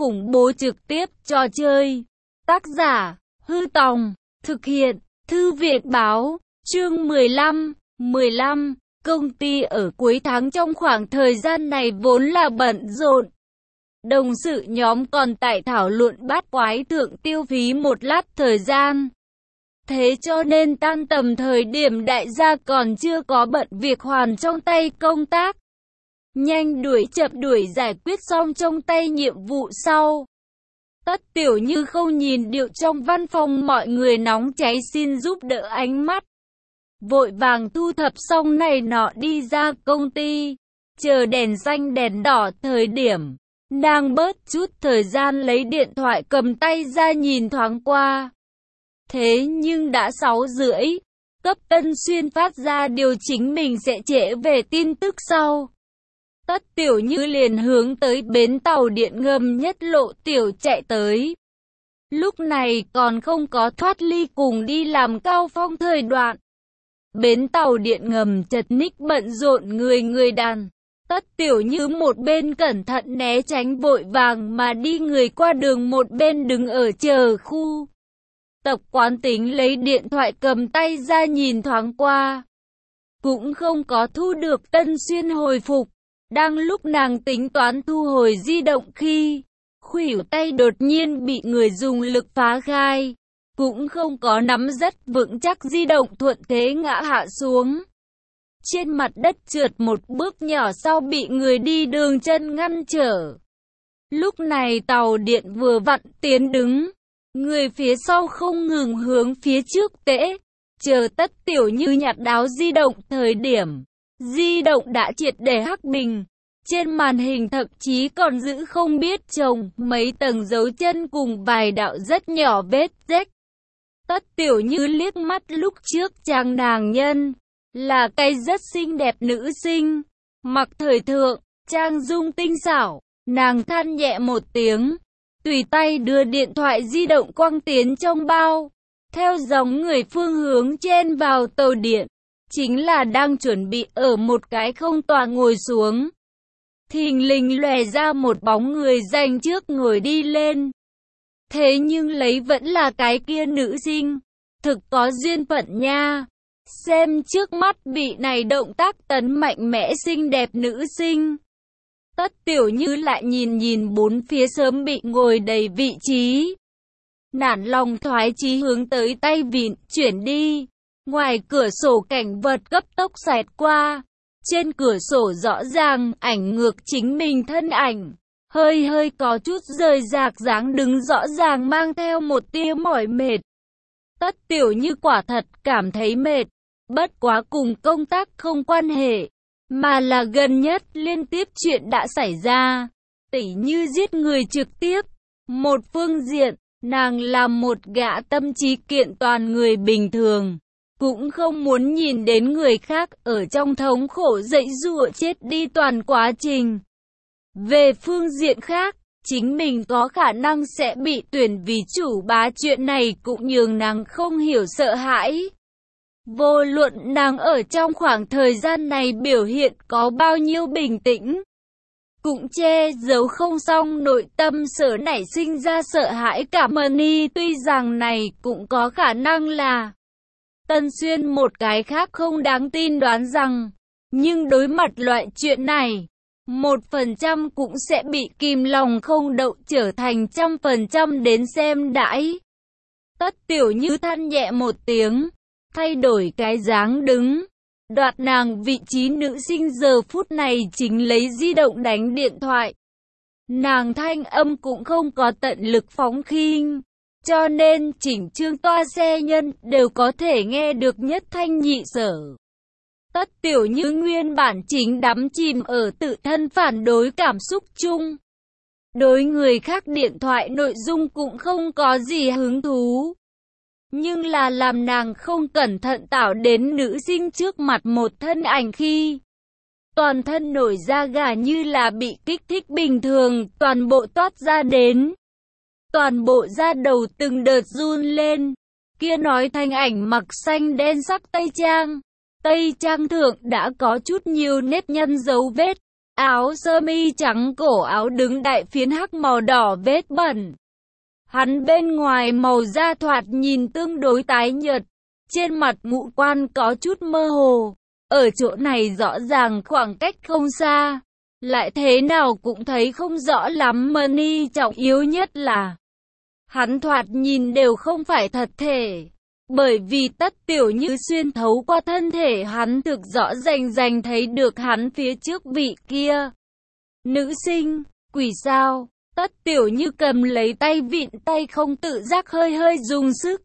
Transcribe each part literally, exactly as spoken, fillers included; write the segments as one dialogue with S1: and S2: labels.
S1: khủng bố trực tiếp trò chơi. Tác giả, Hư Tòng, thực hiện, Thư viện Báo, chương mười lăm, mười lăm, công ty ở cuối tháng trong khoảng thời gian này vốn là bận rộn. Đồng sự nhóm còn tại thảo luận bát quái thượng tiêu phí một lát thời gian. Thế cho nên tan tầm thời điểm đại gia còn chưa có bận việc hoàn trong tay công tác. Nhanh đuổi chậm đuổi giải quyết xong trong tay nhiệm vụ sau. Tất Tiểu Như không nhìn điệu trong văn phòng mọi người nóng cháy xin giúp đỡ ánh mắt. Vội vàng thu thập xong này nọ đi ra công ty. Chờ đèn xanh đèn đỏ thời điểm. Nàng bớt chút thời gian lấy điện thoại cầm tay ra nhìn thoáng qua. Thế nhưng đã sáu rưỡi. Cấp Tân Xuyên phát ra điều chỉnh mình sẽ trễ về tin tức sau. Tất Tiểu Như liền hướng tới bến tàu điện ngầm Nhất Lộ Tiểu chạy tới. Lúc này còn không có thoát ly cùng đi làm cao phong thời đoạn. Bến tàu điện ngầm chật ních bận rộn người người đàn. Tất Tiểu Như một bên cẩn thận né tránh vội vàng mà đi người qua đường, một bên đứng ở chờ khu. Tập quán tính lấy điện thoại cầm tay ra nhìn thoáng qua. Cũng không có thu được Tân Xuyên hồi phục. Đang lúc nàng tính toán thu hồi di động khi khuỷu tay đột nhiên bị người dùng lực phá gai. Cũng không có nắm rất vững chắc, di động thuận thế ngã hạ xuống. Trên mặt đất trượt một bước nhỏ sau bị người đi đường chân ngăn trở. Lúc này tàu điện vừa vặn tiến đứng. Người phía sau không ngừng hướng phía trước tễ. Chờ Tất Tiểu Như nhặt đáo di động thời điểm. Di động đã triệt để hắc bình. Trên màn hình thậm chí còn giữ không biết chồng mấy tầng dấu chân cùng vài đạo rất nhỏ vết rách. Tất Tiểu Như liếc mắt lúc trước trang nàng nhân. Là cái rất xinh đẹp nữ sinh. Mặc thời thượng, trang dung tinh xảo. Nàng than nhẹ một tiếng. Tùy tay đưa điện thoại di động quăng tiến trong bao. Theo dòng người phương hướng chen vào tàu điện. Chính là đang chuẩn bị ở một cái không tòa ngồi xuống. Thình lình lòe ra một bóng người dành trước ngồi đi lên. Thế nhưng lấy vẫn là cái kia nữ sinh. Thực có duyên phận nha. Xem trước mắt bị này động tác tấn mạnh mẽ xinh đẹp nữ sinh. Tất Tiểu Như lại nhìn nhìn bốn phía sớm bị ngồi đầy vị trí. Nản lòng thoái chí hướng tới tay vịn, chuyển đi. Ngoài cửa sổ cảnh vật cấp tốc xẹt qua. Trên cửa sổ rõ ràng ảnh ngược chính mình thân ảnh. Hơi hơi có chút rời rạc dáng đứng rõ ràng mang theo một tia mỏi mệt. Tất Tiểu Như quả thật cảm thấy mệt. Bất quá cùng công tác không quan hệ. Mà là gần nhất liên tiếp chuyện đã xảy ra. Tỉ như giết người trực tiếp. Một phương diện, nàng là một gã tâm trí kiện toàn người bình thường. Cũng không muốn nhìn đến người khác ở trong thống khổ dãy giụa chết đi toàn quá trình. Về phương diện khác, chính mình có khả năng sẽ bị tuyển vì chủ bá, chuyện này cũng nhường nàng không hiểu sợ hãi. Vô luận nàng ở trong khoảng thời gian này biểu hiện có bao nhiêu bình tĩnh, cũng che giấu không xong nội tâm sở nảy sinh ra sợ hãi cảm ơn y. Tuy rằng này cũng có khả năng là Tân Xuyên một cái khác không đáng tin đoán rằng, nhưng đối mặt loại chuyện này, một phần trăm cũng sẽ bị kìm lòng không đậu trở thành trăm phần trăm đến xem đãi. Tất Tiểu Như than nhẹ một tiếng, thay đổi cái dáng đứng. Đoạt nàng vị trí nữ sinh giờ phút này chính lấy di động đánh điện thoại. Nàng thanh âm cũng không có tận lực phóng khinh. Cho nên chỉnh chương toa xe nhân đều có thể nghe được nhất thanh nhị sở. Tất Tiểu Như nguyên bản chính đắm chìm ở tự thân phản đối cảm xúc chung. Đối người khác điện thoại nội dung cũng không có gì hứng thú. Nhưng là làm nàng không cẩn thận tạo đến nữ sinh trước mặt một thân ảnh khi toàn thân nổi da gà như là bị kích thích bình thường, toàn bộ toát ra đến. Toàn bộ da đầu từng đợt run lên. Kia nói thanh ảnh mặc xanh đen sắc tây trang. Tây trang thượng đã có chút nhiều nếp nhăn dấu vết. áo sơ mi trắng cổ áo đứng đại phiến hắc màu đỏ vết bẩn. Hắn bên ngoài màu da thoạt nhìn tương đối tái nhợt, trên mặt ngũ quan có chút mơ hồ. Ở chỗ này rõ ràng khoảng cách không xa, lại thế nào cũng thấy không rõ lắm. Mani trọng yếu nhất là hắn thoạt nhìn đều không phải thật thể, bởi vì Tất Tiểu Như xuyên thấu qua thân thể hắn thực rõ rành rành thấy được hắn phía trước vị kia nữ sinh. Quỷ sao? Tất Tiểu Như cầm lấy tay vịn tay không tự giác hơi hơi dùng sức.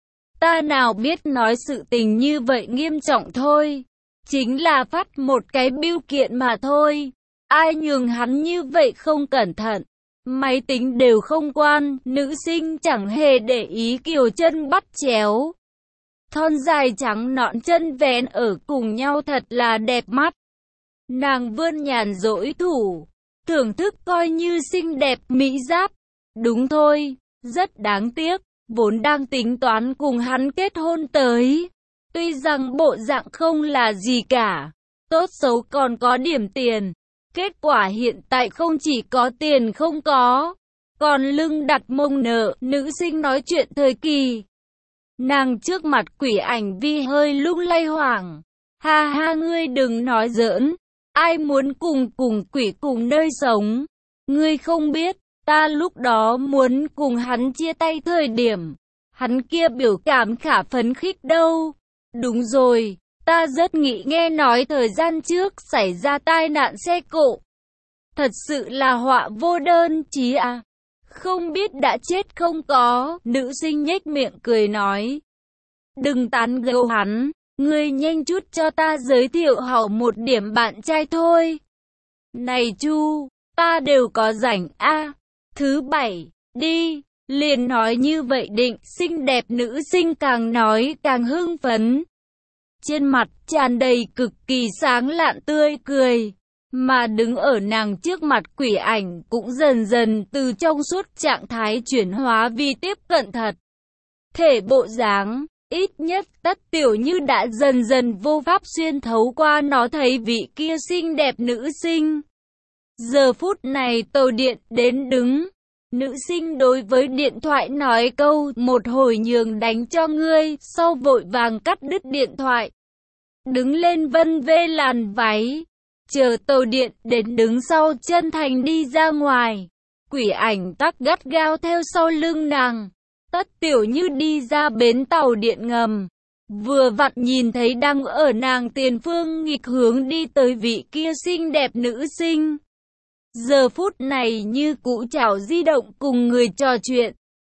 S1: Ta nào biết nói sự tình như vậy nghiêm trọng thôi, chính là phát một cái bưu kiện mà thôi. Ai nhường hắn như vậy không cẩn thận, máy tính đều không quan. Nữ sinh chẳng hề để ý kiều chân bắt chéo, thon dài trắng nõn chân vén ở cùng nhau thật là đẹp mắt. Nàng vươn nhàn rỗi thủ, thưởng thức coi như xinh đẹp mỹ giáp. Đúng thôi, rất đáng tiếc, vốn đang tính toán cùng hắn kết hôn tới. Tuy rằng bộ dạng không là gì cả, tốt xấu còn có điểm tiền. Kết quả hiện tại không chỉ có tiền không có, còn lưng đặt mông nợ. Nữ sinh nói chuyện thời kỳ, nàng trước mặt Quỷ Ảnh Vi hơi lung lay hoảng. Ha ha, ngươi đừng nói giỡn, ai muốn cùng cùng quỷ cùng nơi sống. Ngươi không biết, ta lúc đó muốn cùng hắn chia tay thời điểm, hắn kia biểu cảm khả phấn khích đâu. Đúng rồi, ta rất nghĩ nghe nói thời gian trước xảy ra tai nạn xe cộ. Thật sự là họa vô đơn chí à. Không biết đã chết không có. Nữ sinh nhếch miệng cười nói. Đừng tán gẫu hắn, ngươi nhanh chút cho ta giới thiệu hậu một điểm bạn trai thôi. Này Chu, ta đều có rảnh a. À, thứ bảy, đi. Liền nói như vậy định. Xinh đẹp nữ sinh càng nói càng hưng phấn, trên mặt tràn đầy cực kỳ sáng lạn tươi cười. Mà đứng ở nàng trước mặt Quỷ Ảnh cũng dần dần từ trong suốt trạng thái chuyển hóa vì tiếp cận thật thể bộ dáng. Ít nhất Tất Tiểu Như đã dần dần vô pháp xuyên thấu qua nó thấy vị kia xinh đẹp nữ sinh. Giờ phút này tàu điện đến đứng. Nữ sinh đối với điện thoại nói câu một hồi nhường đánh cho ngươi, sau vội vàng cắt đứt điện thoại. Đứng lên vân vê làn váy, chờ tàu điện đến đứng sau chân thành đi ra ngoài. Quỷ Ảnh tắc gắt gao theo sau lưng nàng. Tất Tiểu Như đi ra bến tàu điện ngầm, vừa vặn nhìn thấy đang ở nàng tiền phương nghịch hướng đi tới vị kia xinh đẹp nữ sinh. Giờ phút này như cũ chảo di động cùng người trò chuyện.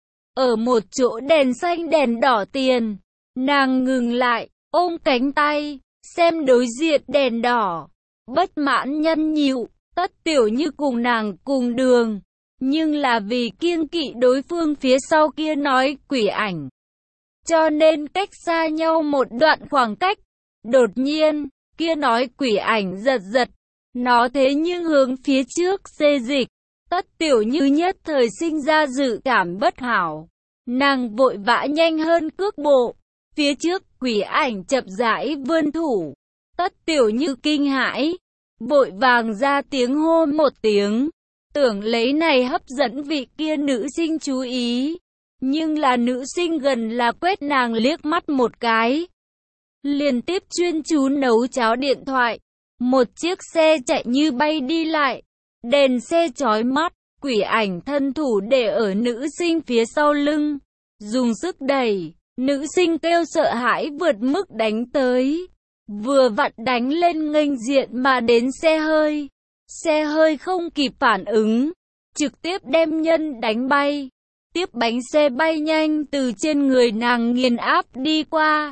S1: Ở một chỗ đèn xanh đèn đỏ tiền, nàng ngừng lại, ôm cánh tay, xem đối diện đèn đỏ. Bất mãn nhăn nhịu, Tất Tiểu Như cùng nàng cùng đường, nhưng là vì kiêng kỵ đối phương phía sau kia nói Quỷ Ảnh, cho nên cách xa nhau một đoạn khoảng cách. Đột nhiên, kia nói Quỷ Ảnh giật giật, nó thế nhưng hướng phía trước xê dịch. Tất Tiểu Như nhất thời sinh ra dự cảm bất hảo, nàng vội vã nhanh hơn cước bộ. Phía trước Quỷ Ảnh chậm rãi vươn thủ. Tất Tiểu Như kinh hãi, vội vàng ra tiếng hô một tiếng, tưởng lấy này hấp dẫn vị kia nữ sinh chú ý. Nhưng là nữ sinh gần là quét nàng liếc mắt một cái, liên tiếp chuyên chú nấu cháo điện thoại. Một chiếc xe chạy như bay đi lại, đèn xe chói mắt. Quỷ Ảnh thân thủ để ở nữ sinh phía sau lưng, dùng sức đẩy. Nữ sinh kêu sợ hãi vượt mức đánh tới, vừa vặn đánh lên nghênh diện mà đến xe hơi. Xe hơi không kịp phản ứng, trực tiếp đem nhân đánh bay. Tiếp bánh xe bay nhanh từ trên người nàng nghiền áp đi qua,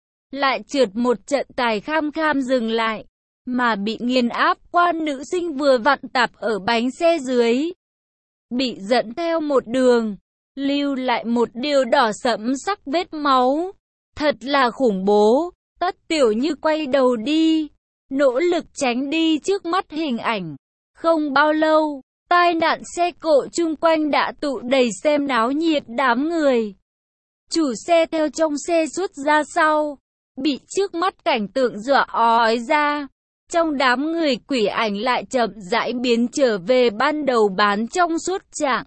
S1: lại trượt một trận tài kham kham dừng lại. Mà bị nghiền áp qua nữ sinh vừa vặn tạp ở bánh xe dưới, bị dẫn theo một đường, lưu lại một điều đỏ sẫm sắc vết máu. Thật là khủng bố. Tất Tiểu Như quay đầu đi, nỗ lực tránh đi trước mắt hình ảnh. Không bao lâu, tai nạn xe cộ chung quanh đã tụ đầy xem náo nhiệt đám người. Chủ xe theo trong xe xuất ra sau, bị trước mắt cảnh tượng dọa ói ra. Trong đám người quỷ ảnh lại chậm rãi biến trở về ban đầu bán trong suốt trạng.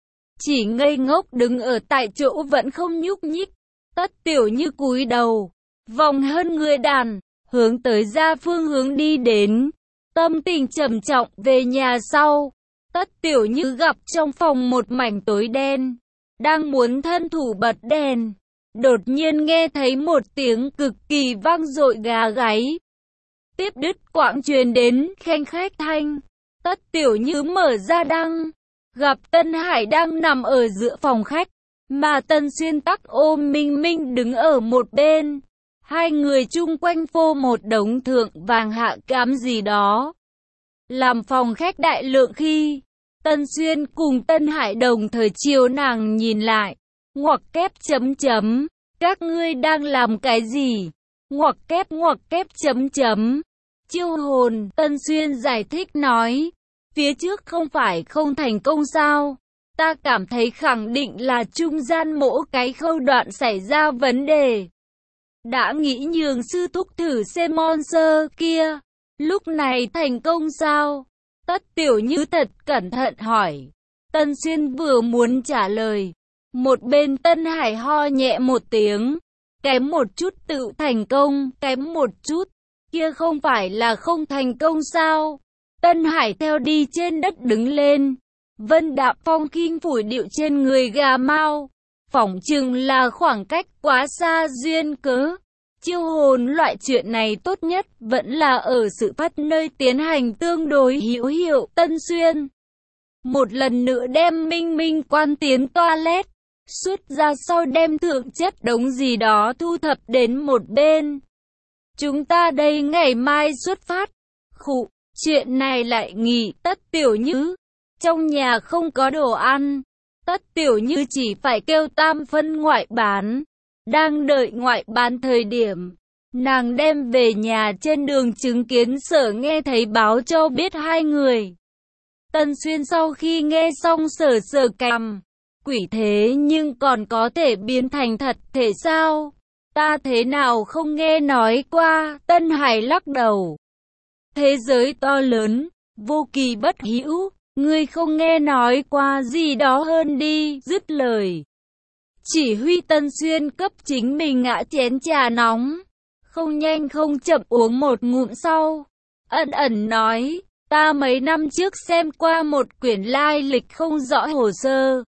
S1: Chỉ ngây ngốc đứng ở tại chỗ vẫn không nhúc nhích. Tất Tiểu Như cúi đầu, vòng hơn người đàn, hướng tới ra phương hướng đi đến. Tâm tình trầm trọng về nhà sau. Tất Tiểu Như gặp trong phòng một mảnh tối đen. Đang muốn thân thủ bật đèn. Đột nhiên nghe thấy một tiếng cực kỳ vang dội gà gáy. Tiếp đứt quãng truyền đến khanh khách thanh. Tất Tiểu Như mở ra đăng. Gặp Tân Hải đang nằm ở giữa phòng khách. Mà Tân Xuyên tắc ôm Minh Minh đứng ở một bên. Hai người chung quanh phô một đống thượng vàng hạ cám gì đó. Làm phòng khách đại lượng khi Tân Xuyên cùng Tân Hải đồng thời chiều nàng nhìn lại. Ngoặc kép chấm chấm. Các ngươi đang làm cái gì? Ngoặc kép ngoặc kép chấm chấm. Chiêu hồn, Tân Xuyên giải thích nói. Phía trước không phải không thành công sao? Ta cảm thấy khẳng định là trung gian mỗi cái khâu đoạn xảy ra vấn đề. Đã nghĩ nhường sư thúc thử xem monster kia. Lúc này thành công sao? Tất Tiểu Như thật cẩn thận hỏi. Tân Xuyên vừa muốn trả lời. Một bên Tân Hải ho nhẹ một tiếng. Kém một chút tự thành công, kém một chút. Kia không phải là không thành công sao? Tân Hải theo đi trên đất đứng lên. Vân Đạm Phong khinh phủi điệu trên người gà mao. Phỏng chừng là khoảng cách quá xa duyên cớ. Chiêu hồn loại chuyện này tốt nhất vẫn là ở sự phát nơi tiến hành tương đối hữu hiệu. Tân Xuyên một lần nữa đem Minh Minh quan tiến toilet. Xuất ra sau đem thượng chất đống gì đó thu thập đến một bên. Chúng ta đây ngày mai xuất phát. Khụ, chuyện này lại nghỉ. Tất Tiểu Như trong nhà không có đồ ăn. Tất Tiểu Như chỉ phải kêu tam phân ngoại bán. Đang đợi ngoại bán thời điểm, nàng đem về nhà trên đường chứng kiến Sở nghe thấy báo cho biết hai người. Tân Xuyên sau khi nghe xong Sở sờ cằm. Quỷ thế nhưng còn có thể biến thành thật thể sao? Ta thế nào không nghe nói qua? Tân Hải lắc đầu. Thế giới to lớn, vô kỳ bất hữu. Ngươi không nghe nói qua gì đó hơn đi. Dứt lời, chỉ huy Tân Xuyên cấp chính mình ngã chén trà nóng. Không nhanh không chậm uống một ngụm sau. Ẩn ẩn nói, ta mấy năm trước xem qua một quyển lai lịch không rõ hồ sơ.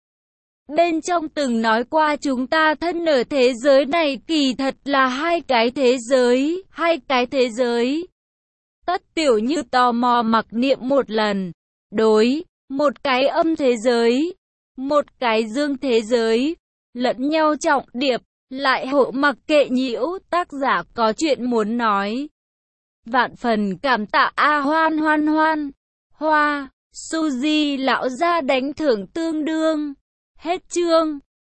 S1: Bên trong từng nói qua chúng ta thân ở thế giới này kỳ thật là hai cái thế giới, hai cái thế giới. Tất Tiểu Như tò mò mặc niệm một lần. Đối, một cái âm thế giới, một cái dương thế giới, lẫn nhau trọng điệp, lại hộ mặc kệ nhiễu, tác giả có chuyện muốn nói. Vạn phần cảm tạ A hoan hoan hoan, hoa, Suzy lão gia đánh thưởng tương đương. Hết chương.